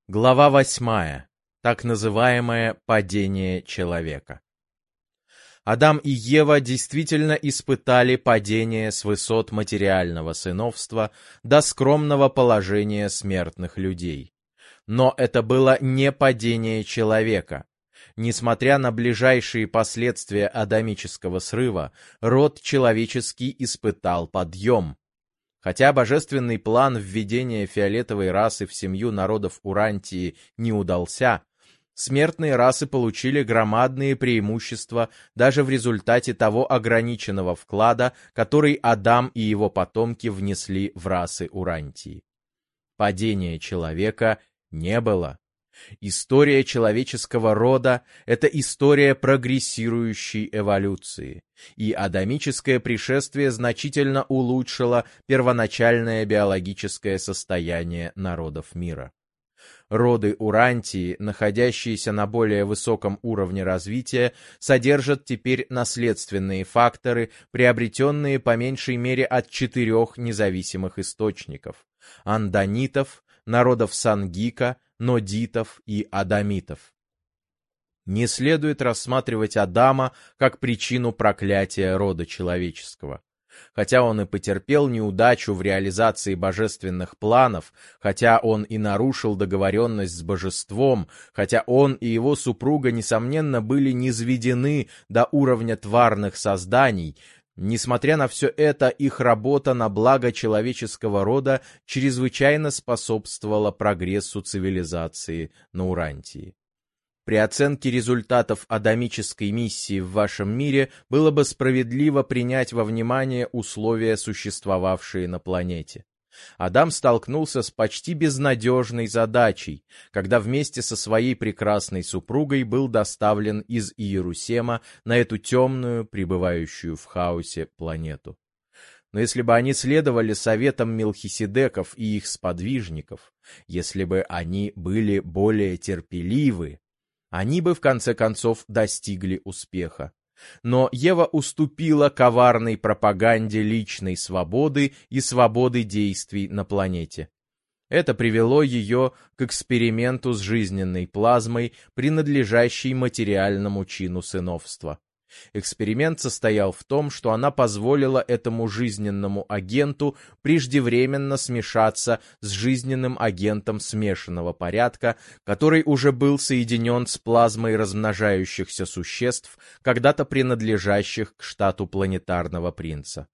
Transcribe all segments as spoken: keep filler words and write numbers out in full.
Глава восьмая. Так называемое падение человека. Адам и Ева действительно испытали падение с высот материального сыновства до скромного положения смертных людей. Но это было не падение человека. Несмотря на ближайшие последствия адамического срыва, род человеческий испытал подъем. Хотя божественный план введения фиолетовой расы в семью народов Урантии не удался, смертные расы получили громадные преимущества даже в результате того ограниченного вклада, который Адам и его потомки внесли в расы Урантии. Падения человека не было. История человеческого рода — это история прогрессирующей эволюции, и адамическое пришествие значительно улучшило первоначальное биологическое состояние народов мира. Роды Урантии, находящиеся на более высоком уровне развития, содержат теперь наследственные факторы, приобретенные по меньшей мере от четырех независимых источников — андонитов, народов Сангика, нодитов и адамитов. Не следует рассматривать Адама как причину проклятия рода человеческого. Хотя он и потерпел неудачу в реализации божественных планов, хотя он и нарушил договоренность с божеством, хотя он и его супруга, несомненно, были низведены до уровня тварных созданий, несмотря на все это, их работа на благо человеческого рода чрезвычайно способствовала прогрессу цивилизации на Урантии. При оценке результатов адамической миссии в вашем мире было бы справедливо принять во внимание условия, существовавшие на планете. Адам столкнулся с почти безнадежной задачей, когда вместе со своей прекрасной супругой был доставлен из Иерусема на эту темную, пребывающую в хаосе планету. Но если бы они следовали советам Мелхиседеков и их сподвижников, если бы они были более терпеливы, они бы в конце концов достигли успеха. Но Ева уступила коварной пропаганде личной свободы и свободы действий на планете. Это привело ее к эксперименту с жизненной плазмой, принадлежащей материальному чину сыновства. Эксперимент состоял в том, что она позволила этому жизненному агенту преждевременно смешаться с жизненным агентом смешанного порядка, который уже был соединен с плазмой размножающихся существ, когда-то принадлежащих к штату планетарного принца.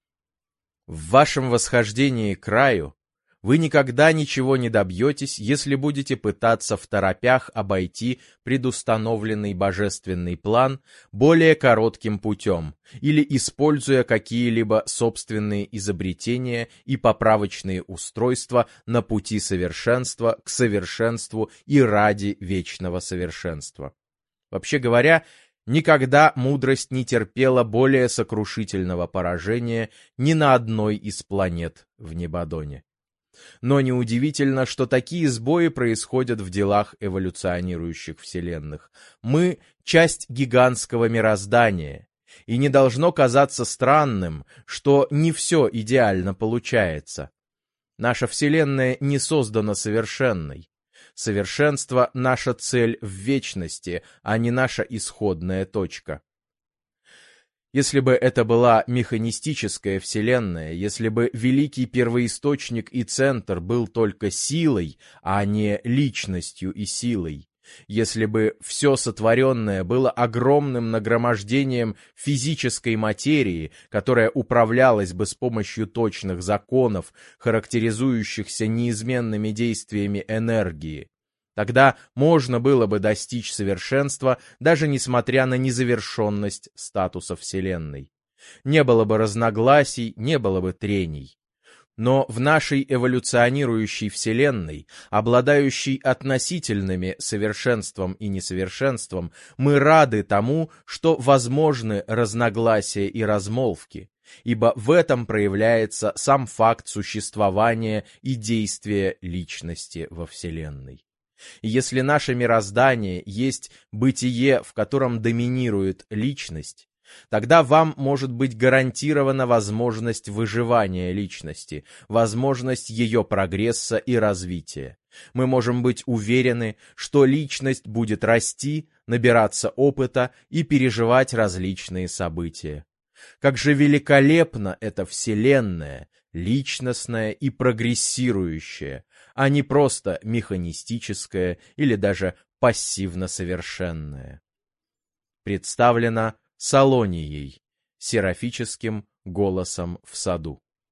В вашем восхождении к раю вы никогда ничего не добьетесь, если будете пытаться второпях обойти предустановленный божественный план более коротким путем или используя какие-либо собственные изобретения и поправочные устройства на пути совершенства к совершенству и ради вечного совершенства. Вообще говоря, никогда мудрость не терпела более сокрушительного поражения ни на одной из планет в Небадоне. Но неудивительно, что такие сбои происходят в делах эволюционирующих вселенных. Мы — часть гигантского мироздания, и не должно казаться странным, что не все идеально получается. Наша вселенная не создана совершенной. Совершенство — наша цель в вечности, а не наша исходная точка. Если бы это была механистическая вселенная, если бы великий первоисточник и центр был только силой, а не личностью и силой, если бы все сотворенное было огромным нагромождением физической материи, которая управлялась бы с помощью точных законов, характеризующихся неизменными действиями энергии, тогда можно было бы достичь совершенства, даже несмотря на незавершенность статуса Вселенной. Не было бы разногласий, не было бы трений. Но в нашей эволюционирующей Вселенной, обладающей относительными совершенством и несовершенством, мы рады тому, что возможны разногласия и размолвки, ибо в этом проявляется сам факт существования и действия личности во Вселенной. И если наше мироздание есть бытие, в котором доминирует личность, Тогда вам может быть гарантирована возможность выживания личности, возможность ее прогресса и развития. Мы можем быть уверены, что личность будет расти, набираться опыта и переживать различные события. Как же великолепна эта вселенная, личностная и прогрессирующая, а не просто механистическая или даже пассивно-совершенная. Представлена Салонией, серафическим голосом в саду.